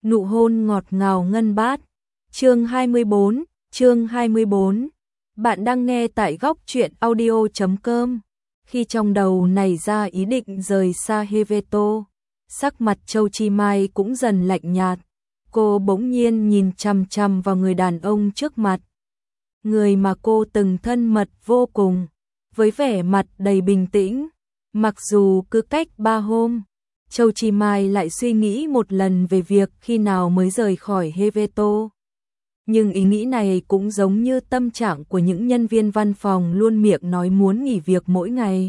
Nụ hôn ngọt ngào ngân bát. Chương 24. Bạn đang nghe tại góc truyện audio.com. Khi trong đầu nảy ra ý định rời xa Heveto, sắc mặt Châu Chi Mai cũng dần lạnh nhạt. Cô bỗng nhiên nhìn chằm chằm vào người đàn ông trước mặt. Người mà cô từng thân mật vô cùng, với vẻ mặt đầy bình tĩnh. Mặc dù cứ cách 3 hôm, Châu Chi Mai lại suy nghĩ một lần về việc khi nào mới rời khỏi Heveto. Nhưng ý nghĩ này cũng giống như tâm trạng của những nhân viên văn phòng luôn miệng nói muốn nghỉ việc mỗi ngày.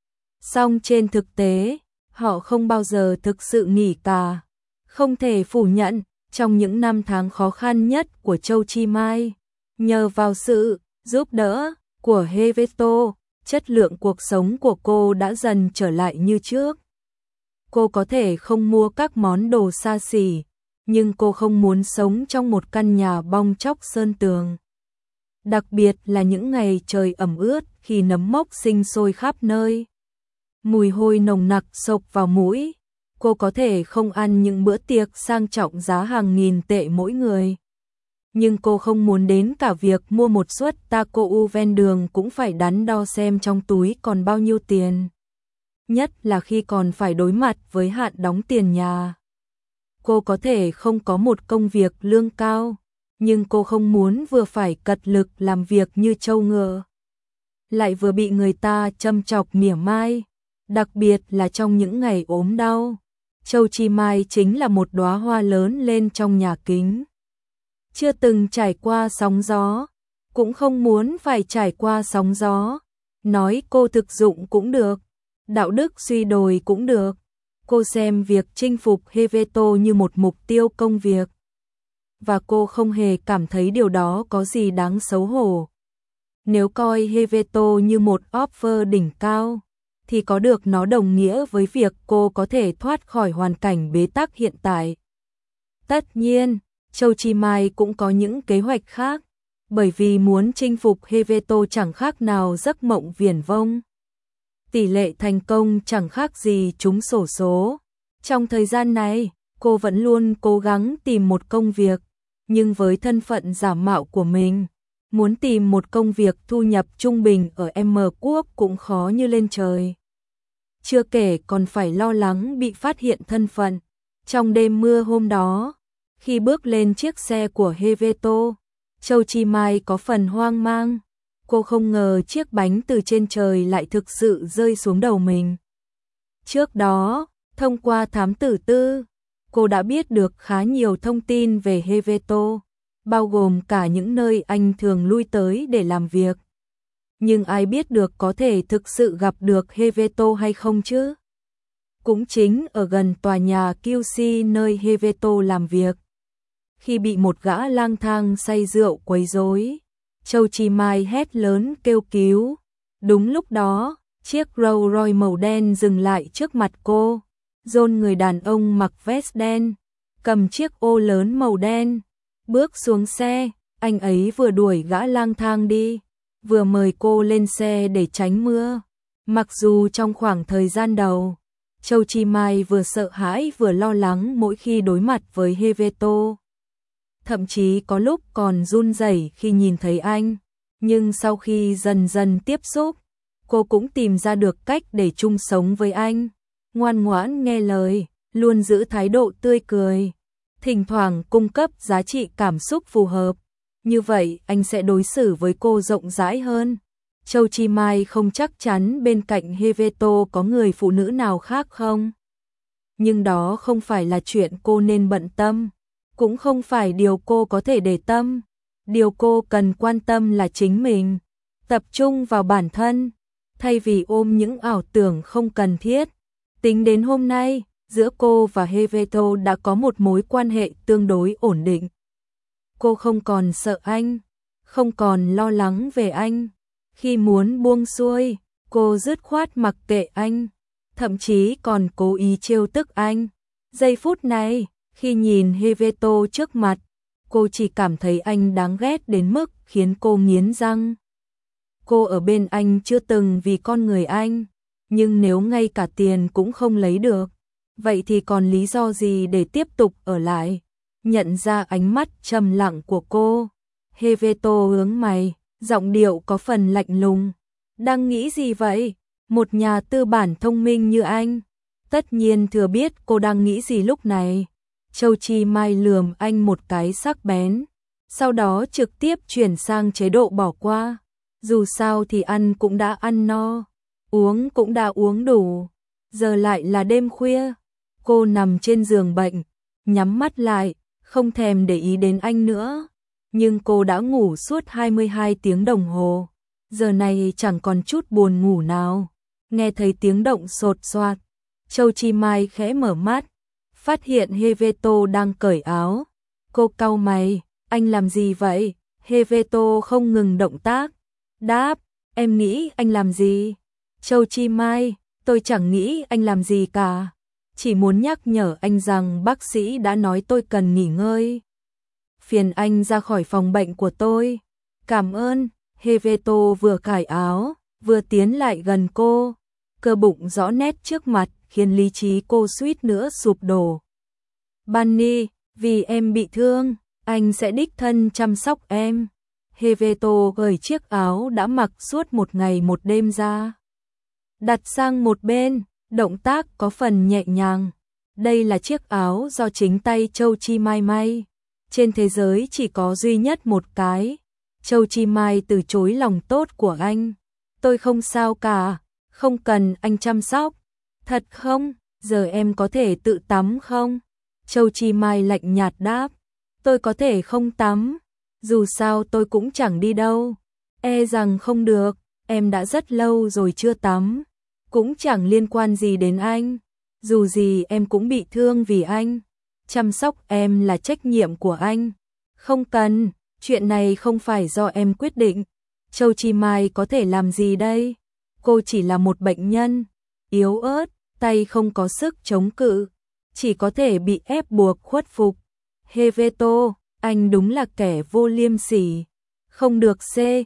Song trên thực tế, họ không bao giờ thực sự nghỉ cả. Không thể phủ nhận, trong những năm tháng khó khăn nhất của Châu Chi Mai, nhờ vào sự giúp đỡ của Heveto, chất lượng cuộc sống của cô đã dần trở lại như trước. Cô có thể không mua các món đồ xa xỉ, nhưng cô không muốn sống trong một căn nhà bong tróc sơn tường. Đặc biệt là những ngày trời ẩm ướt khi nấm mốc sinh sôi khắp nơi. Mùi hôi nồng nặc xộc vào mũi. Cô có thể không ăn những bữa tiệc sang trọng giá hàng nghìn tệ mỗi người. Nhưng cô không muốn đến cả việc mua một suất taco ven đường cũng phải đắn đo xem trong túi còn bao nhiêu tiền. Nhất là khi còn phải đối mặt với hạn đóng tiền nhà. Cô có thể không có một công việc lương cao, nhưng cô không muốn vừa phải cật lực làm việc như trâu ngựa, lại vừa bị người ta châm chọc mỉa mai, đặc biệt là trong những ngày ốm đau. Châu Chi Mai chính là một đóa hoa lớn lên trong nhà kính. Chưa từng trải qua sóng gió, cũng không muốn phải trải qua sóng gió. Nói cô thực dụng cũng được, đạo đức suy đồi cũng được. Cô xem việc chinh phục Heveto như một mục tiêu công việc. Và cô không hề cảm thấy điều đó có gì đáng xấu hổ. Nếu coi Heveto như một offer đỉnh cao, thì có được nó đồng nghĩa với việc cô có thể thoát khỏi hoàn cảnh bế tắc hiện tại. Tất nhiên, Châu Chi Mai cũng có những kế hoạch khác, bởi vì muốn chinh phục Heveto chẳng khác nào giấc mộng viển vông. Tỷ lệ thành công chẳng khác gì trúng xổ số. Trong thời gian này, cô vẫn luôn cố gắng tìm một công việc, nhưng với thân phận giả mạo của mình, muốn tìm một công việc thu nhập trung bình ở M Quốc cũng khó như lên trời. Chưa kể còn phải lo lắng bị phát hiện thân phận. Trong đêm mưa hôm đó, khi bước lên chiếc xe của Heveto, Châu Chi Mai có phần hoang mang. Cô không ngờ chiếc bánh từ trên trời lại thực sự rơi xuống đầu mình. Trước đó, thông qua thám tử tư, cô đã biết được khá nhiều thông tin về Heveto, bao gồm cả những nơi anh thường lui tới để làm việc. Nhưng ai biết được có thể thực sự gặp được Heveto hay không chứ? Cũng chính ở gần tòa nhà QC nơi Heveto làm việc. Khi bị một gã lang thang say rượu quấy rối, Châu Chi Mai hét lớn kêu cứu. Đúng lúc đó, chiếc Rolls Royce màu đen dừng lại trước mặt cô. John, người đàn ông mặc vest đen, cầm chiếc ô lớn màu đen, bước xuống xe. Anh ấy vừa đuổi gã lang thang đi, vừa mời cô lên xe để tránh mưa. Mặc dù trong khoảng thời gian đầu, Châu Chi Mai vừa sợ hãi vừa lo lắng mỗi khi đối mặt với Heveto. Thậm chí có lúc còn run rẩy khi nhìn thấy anh. Nhưng sau khi dần dần tiếp xúc, cô cũng tìm ra được cách để chung sống với anh. Ngoan ngoãn nghe lời, luôn giữ thái độ tươi cười, thỉnh thoảng cung cấp giá trị cảm xúc phù hợp. Như vậy anh sẽ đối xử với cô rộng rãi hơn. Châu Chi Mai không chắc chắn bên cạnh Heveto có người phụ nữ nào khác không. Nhưng đó không phải là chuyện cô nên bận tâm, cũng không phải điều cô có thể để tâm. Điều cô cần quan tâm là chính mình, tập trung vào bản thân, thay vì ôm những ảo tưởng không cần thiết. Tính đến hôm nay, giữa cô và Heveto đã có một mối quan hệ tương đối ổn định. Cô không còn sợ anh, không còn lo lắng về anh. Khi muốn buông xuôi, cô dứt khoát mặc kệ anh, thậm chí còn cố ý trêu tức anh. Giây phút này, khi nhìn Heveto trước mặt, cô chỉ cảm thấy anh đáng ghét đến mức khiến cô nghiến răng. Cô ở bên anh chưa từng vì con người anh, nhưng nếu ngay cả tiền cũng không lấy được, vậy thì còn lý do gì để tiếp tục ở lại? nhận ra ánh mắt trầm lặng của cô. Heveto hướng mày, giọng điệu có phần lạnh lùng. Đang nghĩ gì vậy? Một nhà tư bản thông minh như anh, tất nhiên thừa biết cô đang nghĩ gì lúc này. Châu Chi Mai lườm anh một cái sắc bén, sau đó trực tiếp chuyển sang chế độ bỏ qua. Dù sao thì ăn cũng đã ăn no, uống cũng đã uống đủ, giờ lại là đêm khuya. Cô nằm trên giường bệnh, nhắm mắt lại, không thèm để ý đến anh nữa. Nhưng cô đã ngủ suốt 22 tiếng đồng hồ, giờ này chẳng còn chút buồn ngủ nào. Nghe thấy tiếng động sột soạt, Châu Chi Mai khẽ mở mắt, phát hiện Heveto đang cởi áo. Cô cau mày, anh làm gì vậy? Heveto không ngừng động tác, đáp, em nghĩ anh làm gì? Châu Chi Mai, tôi chẳng nghĩ anh làm gì cả, chỉ muốn nhắc nhở anh rằng bác sĩ đã nói tôi cần nghỉ ngơi. Phiền anh ra khỏi phòng bệnh của tôi. Cảm ơn. Heveto vừa cởi áo, vừa tiến lại gần cô, cơ bụng rõ nét trước mặt khiến lý trí cô suýt nữa sụp đổ. Bunny, vì em bị thương, anh sẽ đích thân chăm sóc em. Heveto cởi chiếc áo đã mặc suốt một ngày một đêm ra, đặt sang một bên, động tác có phần nhẹ nhàng. Đây là chiếc áo do chính tay Châu Chi Mai may, trên thế giới chỉ có duy nhất một cái. Châu Chi Mai từ chối lòng tốt của anh. Tôi không sao cả, không cần anh chăm sóc. Thật không? Giờ em có thể tự tắm không? Châu Chi Mai lạnh nhạt đáp. Tôi có thể không tắm, dù sao tôi cũng chẳng đi đâu. E rằng không được, em đã rất lâu rồi chưa tắm, cũng chẳng liên quan gì đến anh. Dù gì em cũng bị thương vì anh, chăm sóc em là trách nhiệm của anh. Không cần, chuyện này không phải do em quyết định. Châu Chi Mai có thể làm gì đây? Cô chỉ là một bệnh nhân, yếu ớt, tay không có sức chống cự, chỉ có thể bị ép buộc khuất phục. Heveto, anh đúng là kẻ vô liêm sỉ. Không được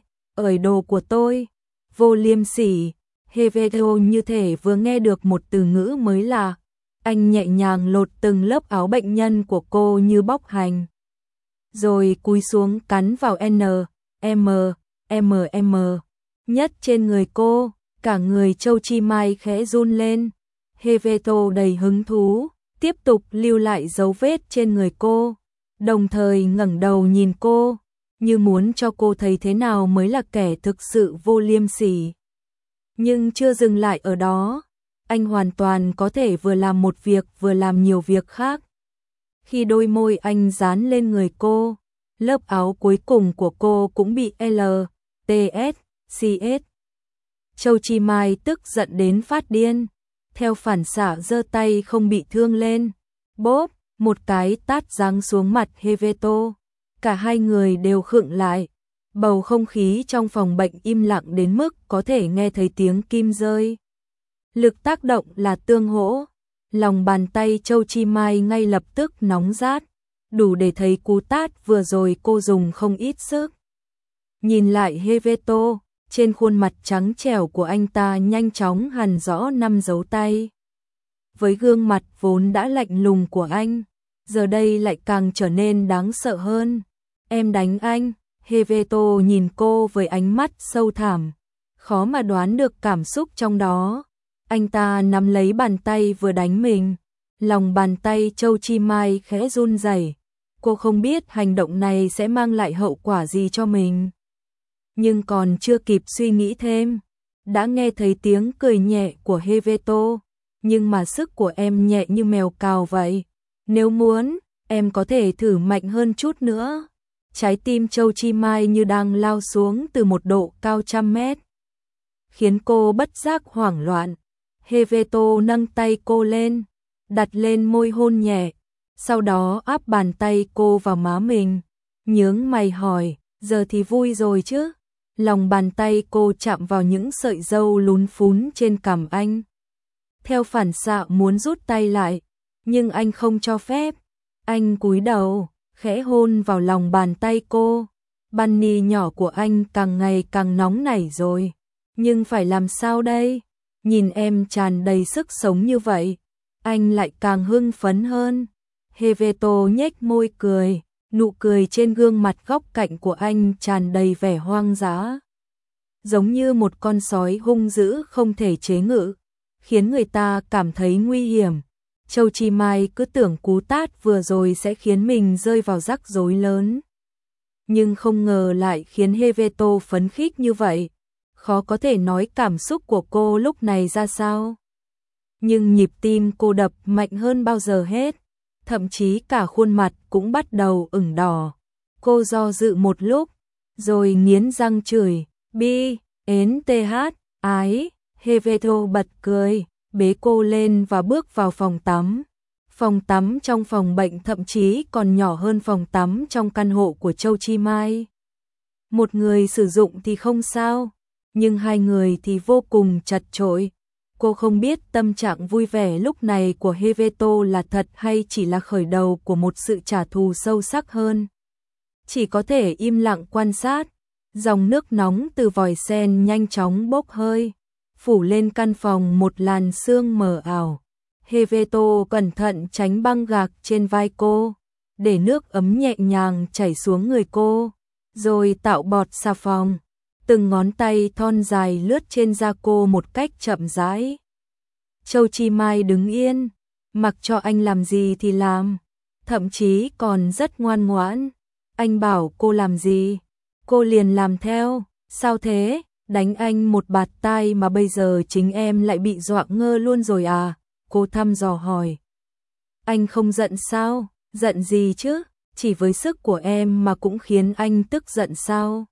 ởi đồ của tôi. Vô liêm sỉ. Heveto như thể vừa nghe được một từ ngữ mới lạ. Anh nhẹ nhàng lột từng lớp áo bệnh nhân của cô như bóc hành, rồi cúi xuống cắn vào nhất trên người cô. Cả người Châu Chi Mai khẽ run lên. Heveto đầy hứng thú, tiếp tục lưu lại dấu vết trên người cô, đồng thời ngẩng đầu nhìn cô, như muốn cho cô thấy thế nào mới là kẻ thực sự vô liêm sỉ. Nhưng chưa dừng lại ở đó, anh hoàn toàn có thể vừa làm một việc vừa làm nhiều việc khác. Khi đôi môi anh dán lên người cô, lớp áo cuối cùng của cô cũng bị LTSCS. Châu Chi Mai tức giận đến phát điên, theo phản xạ giơ tay không bị thương lên, bóp, một cái tát giáng xuống mặt Heveto. Cả hai người đều khựng lại, bầu không khí trong phòng bệnh im lặng đến mức có thể nghe thấy tiếng kim rơi. Lực tác động là tương hỗ, lòng bàn tay Châu Chi Mai ngay lập tức nóng rát, đủ để thấy cú tát vừa rồi cô dùng không ít sức. Nhìn lại Heveto, trên khuôn mặt trắng trẻo của anh ta nhanh chóng hằn rõ 5 dấu tay. Với gương mặt vốn đã lạnh lùng của anh, giờ đây lại càng trở nên đáng sợ hơn. Em đánh anh. Heveto nhìn cô với ánh mắt sâu thẳm, khó mà đoán được cảm xúc trong đó. Anh ta nắm lấy bàn tay vừa đánh mình, lòng bàn tay Châu Chi Mai khẽ run rẩy. Cô không biết hành động này sẽ mang lại hậu quả gì cho mình. Nhưng còn chưa kịp suy nghĩ thêm, đã nghe thấy tiếng cười nhẹ của Heveto. Nhưng mà sức của em nhẹ như mèo cào vậy. Nếu muốn, em có thể thử mạnh hơn chút nữa. Trái tim Châu Chi Mai như đang lao xuống từ một độ cao 100 mét, khiến cô bất giác hoảng loạn. Heveto nâng tay cô lên, đặt lên môi hôn nhẹ, sau đó áp bàn tay cô vào má mình, nhướng mày hỏi, giờ thì vui rồi chứ? Lòng bàn tay cô chạm vào những sợi râu lún phún trên cằm anh. Theo phản xạ muốn rút tay lại, nhưng anh không cho phép. Anh cúi đầu, khẽ hôn vào lòng bàn tay cô. Bunny nhỏ của anh càng ngày càng nóng nảy rồi. Nhưng phải làm sao đây? Nhìn em tràn đầy sức sống như vậy, anh lại càng hưng phấn hơn. Heveto nhếch môi cười, nụ cười trên gương mặt góc cạnh của anh tràn đầy vẻ hoang dã. Giống như một con sói hung dữ không thể chế ngự, khiến người ta cảm thấy nguy hiểm. Châu Chi Mai cứ tưởng cú tát vừa rồi sẽ khiến mình rơi vào rắc rối lớn. Nhưng không ngờ lại khiến Heveto phấn khích như vậy. Khó có thể nói cảm xúc của cô lúc này ra sao. Nhưng nhịp tim cô đập mạnh hơn bao giờ hết. Thậm chí cả khuôn mặt cũng bắt đầu ửng đỏ. Cô do dự một lúc, rồi nghiến răng chửi, bi, ến th, ái. Heveto bật cười, bế cô lên và bước vào phòng tắm. Phòng tắm trong phòng bệnh thậm chí còn nhỏ hơn phòng tắm trong căn hộ của Châu Chi Mai. Một người sử dụng thì không sao, nhưng hai người thì vô cùng chật chội. Cô không biết tâm trạng vui vẻ lúc này của Heveto là thật hay chỉ là khởi đầu của một sự trả thù sâu sắc hơn. Chỉ có thể im lặng quan sát, dòng nước nóng từ vòi sen nhanh chóng bốc hơi, phủ lên căn phòng một làn sương mờ ảo. Heveto cẩn thận tránh băng gạc trên vai cô, để nước ấm nhẹ nhàng chảy xuống người cô, rồi tạo bọt xà phòng. Từng ngón tay thon dài lướt trên da cô một cách chậm rãi. Châu Chi Mai đứng yên, mặc cho anh làm gì thì làm, thậm chí còn rất ngoan ngoãn. Anh bảo cô làm gì, cô liền làm theo. Sao thế, đánh anh một bạt tai mà bây giờ chính em lại bị dọa ngơ luôn rồi à? Cô thăm dò hỏi. Anh không giận sao? Giận gì chứ? Chỉ với sức của em mà cũng khiến anh tức giận sao?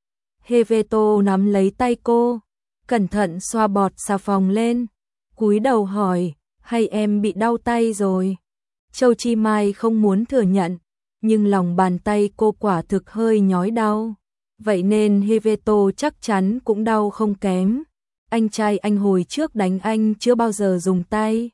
Heveto nắm lấy tay cô, cẩn thận xoa bọt xà phòng lên, cúi đầu hỏi, hay em bị đau tay rồi? Châu Chi Mai không muốn thừa nhận, nhưng lòng bàn tay cô quả thực hơi nhói đau. Vậy nên Heveto chắc chắn cũng đau không kém. Anh trai anh hồi trước đánh anh chưa bao giờ dùng tay.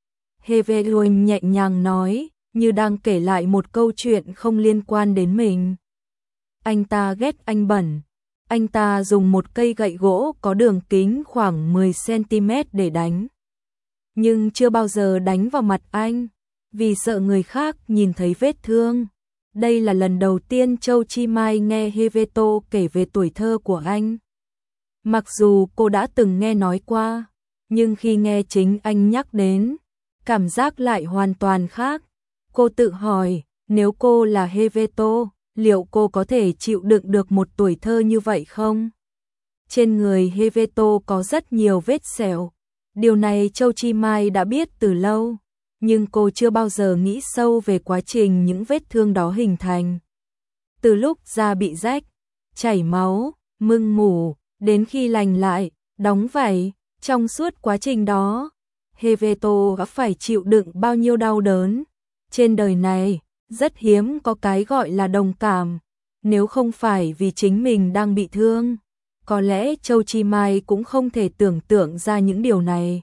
Heveto nhẹ nhàng nói, như đang kể lại một câu chuyện không liên quan đến mình. Anh ta ghét anh bẩn. Anh ta dùng một cây gậy gỗ có đường kính khoảng 10 cm để đánh. Nhưng chưa bao giờ đánh vào mặt anh, vì sợ người khác nhìn thấy vết thương. Đây là lần đầu tiên Châu Chi Mai nghe Heveto kể về tuổi thơ của anh. Mặc dù cô đã từng nghe nói qua, nhưng khi nghe chính anh nhắc đến, cảm giác lại hoàn toàn khác. Cô tự hỏi, nếu cô là Heveto, liệu cô có thể chịu đựng được một tuổi thơ như vậy không? Trên người Heveto có rất nhiều vết sẹo. Điều này Châu Chi Mai đã biết từ lâu, nhưng cô chưa bao giờ nghĩ sâu về quá trình những vết thương đó hình thành. Từ lúc da bị rách, chảy máu, mưng mủ, đến khi lành lại, đóng vảy, trong suốt quá trình đó, Heveto đã phải chịu đựng bao nhiêu đau đớn. Trên đời này, rất hiếm có cái gọi là đồng cảm. Nếu không phải vì chính mình đang bị thương, có lẽ Châu Chi Mai cũng không thể tưởng tượng ra những điều này.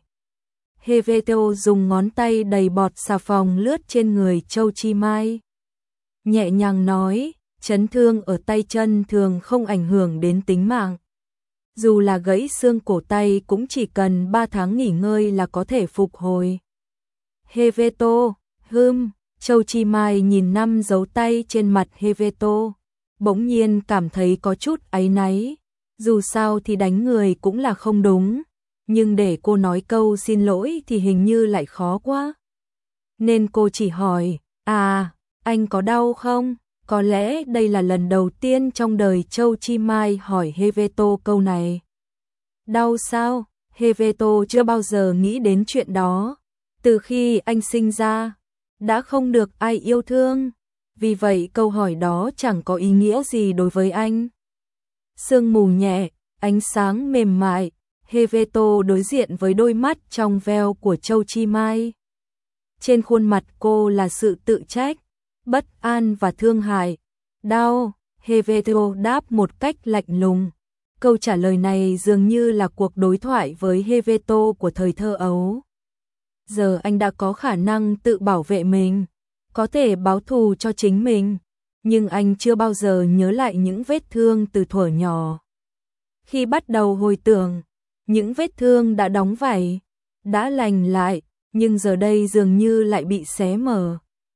Heveto dùng ngón tay đầy bọt xà phòng lướt trên người Châu Chi Mai. Nhẹ nhàng nói, chấn thương ở tay chân thường không ảnh hưởng đến tính mạng. Dù là gãy xương cổ tay cũng chỉ cần 3 tháng nghỉ ngơi là có thể phục hồi. Heveto, Châu Chi Mai nhìn 5 dấu tay trên mặt Heveto, bỗng nhiên cảm thấy có chút áy náy. Dù sao thì đánh người cũng là không đúng, nhưng để cô nói câu xin lỗi thì hình như lại khó quá. Nên cô chỉ hỏi, anh có đau không? Có lẽ đây là lần đầu tiên trong đời Châu Chi Mai hỏi Heveto câu này. Đau sao? Heveto chưa bao giờ nghĩ đến chuyện đó. Từ khi anh sinh ra, đã không được ai yêu thương. Vì vậy câu hỏi đó chẳng có ý nghĩa gì đối với anh. Sương mù nhẹ, ánh sáng mềm mại. Heveto đối diện với đôi mắt trong veo của Châu Chi Mai. Trên khuôn mặt cô là sự tự trách, bất an và thương hại. Đau, Heveto đáp một cách lạnh lùng. Câu trả lời này dường như là cuộc đối thoại với Heveto của thời thơ ấu. Giờ anh đã có khả năng tự bảo vệ mình, có thể báo thù cho chính mình, nhưng anh chưa bao giờ nhớ lại những vết thương từ thuở nhỏ. Khi bắt đầu hồi tưởng, những vết thương đã đóng vảy, đã lành lại, nhưng giờ đây dường như lại bị xé mở.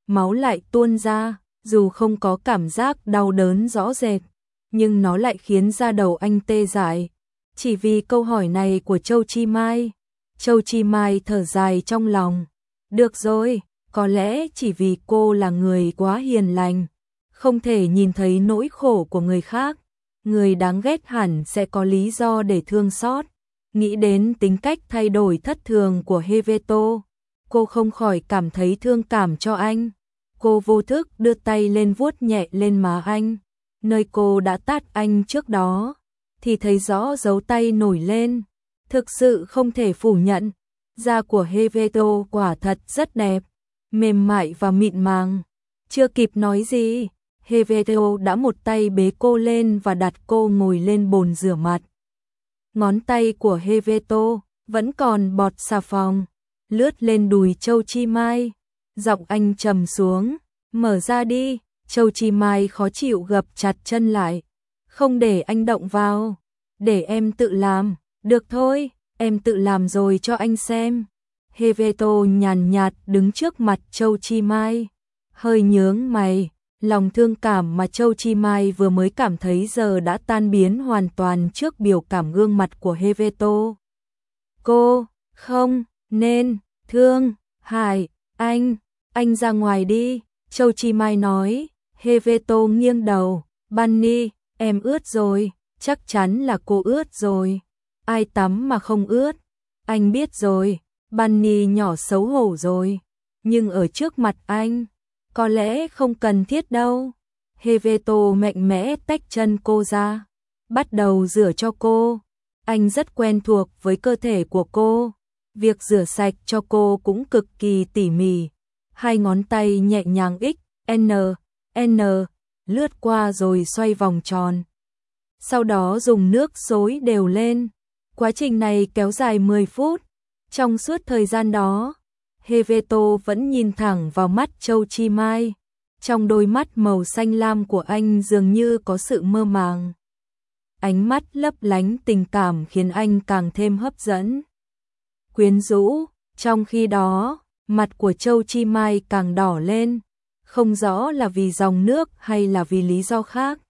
máu lại tuôn ra, dù không có cảm giác đau đớn rõ rệt, nhưng nó lại khiến da đầu anh tê dại. Chỉ vì câu hỏi này của Châu Chi Mai. Châu Chi Mai thở dài trong lòng. Được rồi, có lẽ chỉ vì cô là người quá hiền lành, không thể nhìn thấy nỗi khổ của người khác. Người đáng ghét hẳn sẽ có lý do để thương xót. Nghĩ đến tính cách thay đổi thất thường của Heveto, cô không khỏi cảm thấy thương cảm cho anh. Cô vô thức đưa tay lên vuốt nhẹ lên má anh, nơi cô đã tát anh trước đó, thì thấy rõ dấu tay nổi lên. Thực sự không thể phủ nhận, da của Heveto quả thật rất đẹp, mềm mại và mịn màng. Chưa kịp nói gì, Heveto đã một tay bế cô lên và đặt cô ngồi lên bồn rửa mặt. Ngón tay của Heveto vẫn còn bọt xà phòng, lướt lên đùi Châu Chi Mai. Giọng anh trầm xuống, mở ra đi. Châu Chi Mai khó chịu gập chặt chân lại. Không để anh động vào, để em tự làm. Được thôi, em tự làm rồi cho anh xem. Heveto nhàn nhạt đứng trước mặt Châu Chi Mai, hơi nhướng mày. Lòng thương cảm mà Châu Chi Mai vừa mới cảm thấy giờ đã tan biến hoàn toàn trước biểu cảm gương mặt của Heveto. Cô không nên thương hại anh ra ngoài đi, Châu Chi Mai nói. Heveto nghiêng đầu, Bunny, em ướt rồi, chắc chắn là cô ướt rồi. Ai tắm mà không ướt, anh biết rồi. Bunny nhỏ xấu hổ rồi, nhưng ở trước mặt anh, có lẽ không cần thiết đâu. Heveto mạnh mẽ tách chân cô ra, bắt đầu rửa cho cô. Anh rất quen thuộc với cơ thể của cô, việc rửa sạch cho cô cũng cực kỳ tỉ mỉ. Hai ngón tay nhẹ nhàng N lướt qua rồi xoay vòng tròn. Sau đó dùng nước xối đều lên. Quá trình này kéo dài 10 phút. Trong suốt thời gian đó, Heveto vẫn nhìn thẳng vào mắt Châu Chi Mai. Trong đôi mắt màu xanh lam của anh dường như có sự mơ màng. Ánh mắt lấp lánh tình cảm khiến anh càng thêm hấp dẫn, quyến rũ. Trong khi đó, mặt của Châu Chi Mai càng đỏ lên, không rõ là vì dòng nước hay là vì lý do khác.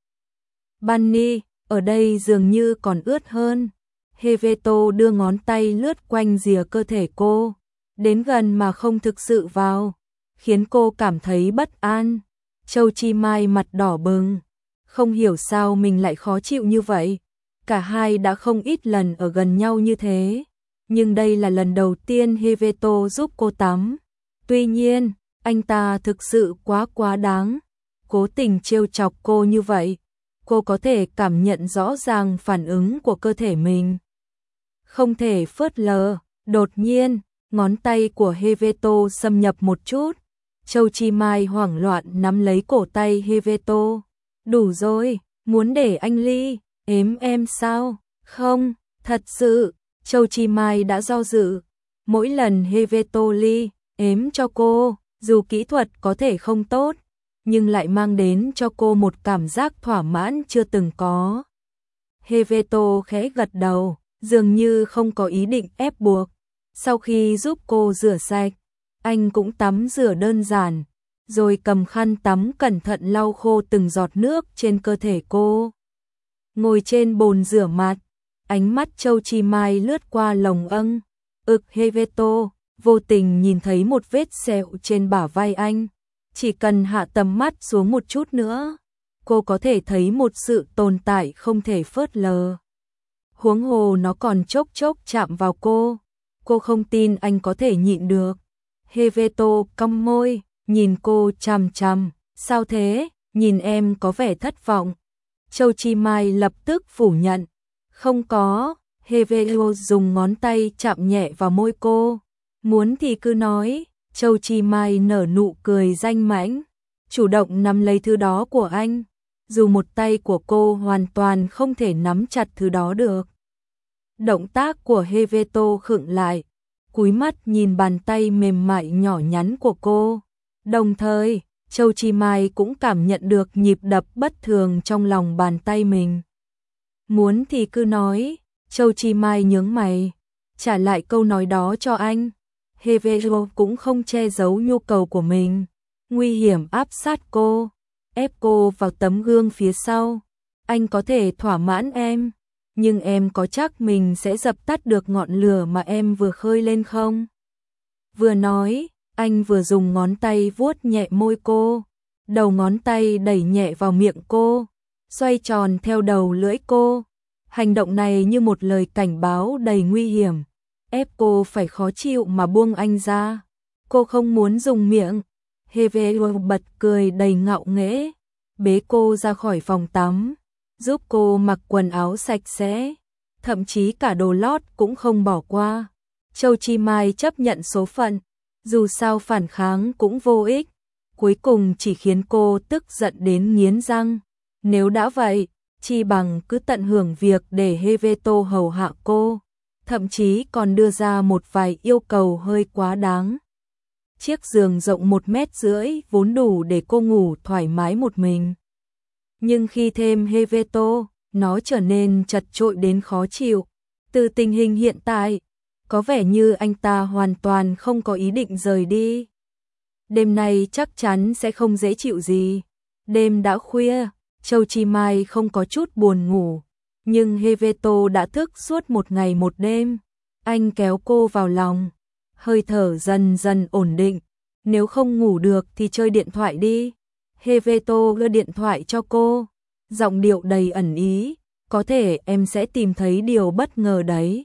Bunny, ở đây dường như còn ướt hơn. Heveto đưa ngón tay lướt quanh rìa cơ thể cô, đến gần mà không thực sự vào, khiến cô cảm thấy bất an. Châu Chi Mai mặt đỏ bừng, không hiểu sao mình lại khó chịu như vậy. Cả hai đã không ít lần ở gần nhau như thế, nhưng đây là lần đầu tiên Heveto giúp cô tắm. Tuy nhiên, anh ta thực sự quá đáng, cố tình trêu chọc cô như vậy. Cô có thể cảm nhận rõ ràng phản ứng của cơ thể mình, không thể phớt lờ. Đột nhiên, ngón tay của Heveto xâm nhập một chút. Châu Chi Mai hoảng loạn nắm lấy cổ tay Heveto. Đủ rồi, muốn để anh ly ếm em sao? Không, thật sự. Châu Chi Mai đã do dự. Mỗi lần Heveto ly ếm cho cô, dù kỹ thuật có thể không tốt, nhưng lại mang đến cho cô một cảm giác thỏa mãn chưa từng có. Heveto khẽ gật đầu, dường như không có ý định ép buộc. Sau khi giúp cô rửa sạch, anh cũng tắm rửa đơn giản, rồi cầm khăn tắm cẩn thận lau khô từng giọt nước trên cơ thể cô. Ngồi trên bồn rửa mặt, ánh mắt Châu Chi Mai lướt qua lồng Heveto, vô tình nhìn thấy một vết sẹo trên bả vai anh. Chỉ cần hạ tầm mắt xuống một chút nữa, cô có thể thấy một sự tồn tại không thể phớt lờ. Huống hồ nó còn chốc chạm vào cô. Cô không tin anh có thể nhịn được. Heveto cong môi, nhìn cô chằm chằm. Sao thế? Nhìn em có vẻ thất vọng. Châu Chi Mai lập tức phủ nhận. Không có. Heveto dùng ngón tay chạm nhẹ vào môi cô. Muốn thì cứ nói. Châu Chi Mai nở nụ cười danh mãnh, chủ động nắm lấy thứ đó của anh, dù một tay của cô hoàn toàn không thể nắm chặt thứ đó được. Động tác của Heveto khựng lại, cúi mắt nhìn bàn tay mềm mại nhỏ nhắn của cô. Đồng thời, Châu Chi Mai cũng cảm nhận được nhịp đập bất thường trong lòng bàn tay mình. Muốn thì cứ nói. Châu Chi Mai nhướng mày, trả lại câu nói đó cho anh. Heveto cũng không che giấu nhu cầu của mình. nguy hiểm áp sát cô, ép cô vào tấm gương phía sau. Anh có thể thỏa mãn em, nhưng em có chắc mình sẽ dập tắt được ngọn lửa mà em vừa khơi lên không? Vừa nói, anh vừa dùng ngón tay vuốt nhẹ môi cô, đầu ngón tay đẩy nhẹ vào miệng cô, xoay tròn theo đầu lưỡi cô. Hành động này như một lời cảnh báo đầy nguy hiểm, ép cô phải khó chịu mà buông anh ra. Cô không muốn dùng miệng. Heveo bật cười đầy ngạo nghễ, bế cô ra khỏi phòng tắm, giúp cô mặc quần áo sạch sẽ, thậm chí cả đồ lót cũng không bỏ qua. Châu Chi Mai chấp nhận số phận, dù sao phản kháng cũng vô ích, cuối cùng chỉ khiến cô tức giận đến nghiến răng. Nếu đã vậy, chi bằng cứ tận hưởng việc để Heveto hầu hạ cô, thậm chí còn đưa ra một vài yêu cầu hơi quá đáng. Chiếc giường rộng 1,5 mét vốn đủ để cô ngủ thoải mái một mình. Nhưng khi thêm Heveto, nó trở nên chật chội đến khó chịu. Từ tình hình hiện tại, có vẻ như anh ta hoàn toàn không có ý định rời đi. Đêm nay chắc chắn sẽ không dễ chịu gì. Đêm đã khuya, Châu Chi Mai không có chút buồn ngủ, nhưng Heveto đã thức suốt một ngày một đêm. Anh kéo cô vào lòng, hơi thở dần dần ổn định. Nếu không ngủ được thì chơi điện thoại đi. Heveto đưa điện thoại cho cô, giọng điệu đầy ẩn ý, có thể em sẽ tìm thấy điều bất ngờ đấy.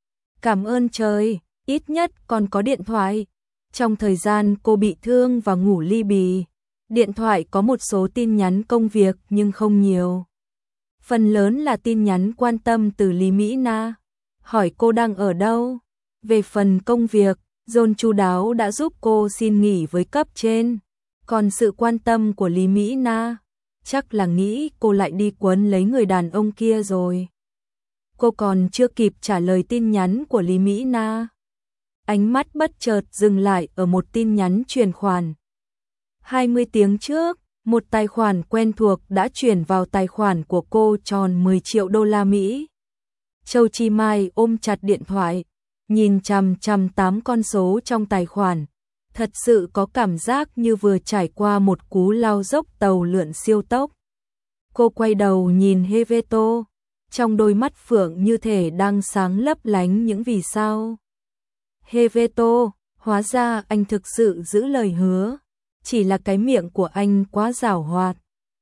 Cảm ơn trời, ít nhất còn có điện thoại. Trong thời gian cô bị thương và ngủ li bì, điện thoại có một số tin nhắn công việc nhưng không nhiều. Phần lớn là tin nhắn quan tâm từ Lý Mỹ Na, hỏi cô đang ở đâu. Về phần công việc, John chu đáo đã giúp cô xin nghỉ với cấp trên. Còn sự quan tâm của Lý Mỹ Na, chắc là nghĩ cô lại đi quấn lấy người đàn ông kia rồi. Cô còn chưa kịp trả lời tin nhắn của Lý Mỹ Na, ánh mắt bất chợt dừng lại ở một tin nhắn chuyển khoản. 20 tiếng trước, một tài khoản quen thuộc đã chuyển vào tài khoản của cô tròn 10 triệu đô la Mỹ. Châu Chi Mai ôm chặt điện thoại, nhìn chằm chằm 8 con số trong tài khoản, thật sự có cảm giác như vừa trải qua một cú lao dốc tàu lượn siêu tốc. Cô quay đầu nhìn Heveto, trong đôi mắt phượng như thể đang sáng lấp lánh những vì sao. Heveto, hóa ra anh thực sự giữ lời hứa, chỉ là cái miệng của anh quá giảo hoạt.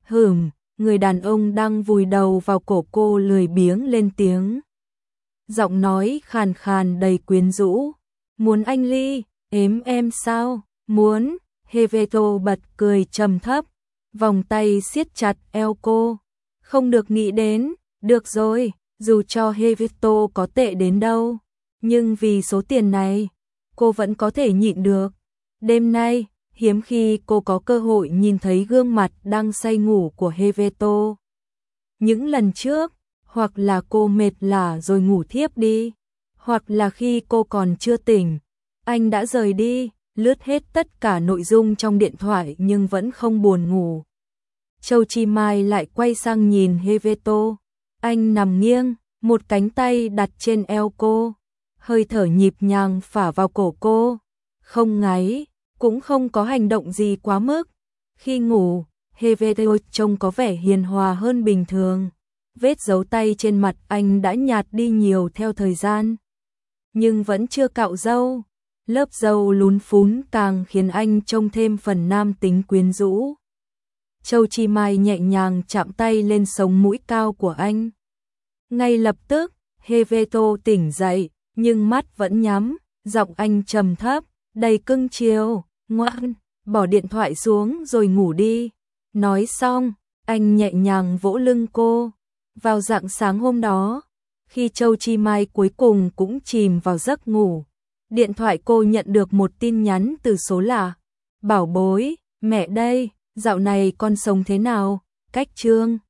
Người đàn ông đang vùi đầu vào cổ cô lười biếng lên tiếng. Giọng nói khàn khàn đầy quyến rũ. Muốn anh ly, ếm em sao? Muốn. Heveto bật cười trầm thấp, vòng tay siết chặt eo cô. Không được nghĩ đến, được rồi, dù cho Heveto có tệ đến đâu, nhưng vì số tiền này, cô vẫn có thể nhịn được. Đêm nay, hiếm khi cô có cơ hội nhìn thấy gương mặt đang say ngủ của Heveto. Những lần trước, hoặc là cô mệt lả rồi ngủ thiếp đi, hoặc là khi cô còn chưa tỉnh, anh đã rời đi, lướt hết tất cả nội dung trong điện thoại nhưng vẫn không buồn ngủ. Châu Chi Mai lại quay sang nhìn Heveto, anh nằm nghiêng, một cánh tay đặt trên eo cô, hơi thở nhịp nhàng phả vào cổ cô, không ngáy, cũng không có hành động gì quá mức. Khi ngủ, Heveto trông có vẻ hiền hòa hơn bình thường. Vết dấu tay trên mặt anh đã nhạt đi nhiều theo thời gian, nhưng vẫn chưa cạo râu. Lớp râu lún phún càng khiến anh trông thêm phần nam tính quyến rũ. Châu Chi Mai nhẹ nhàng chạm tay lên sống mũi cao của anh. Ngay lập tức, Heveto tỉnh dậy, nhưng mắt vẫn nhắm, giọng anh trầm thấp, đầy cưng chiều, ngoan, bỏ điện thoại xuống rồi ngủ đi. Nói xong, anh nhẹ nhàng vỗ lưng cô. Vào rạng sáng hôm đó, khi Châu Chi Mai cuối cùng cũng chìm vào giấc ngủ, điện thoại cô nhận được một tin nhắn từ số lạ. Bảo bối, mẹ đây, dạo này con sống thế nào? Cách Trương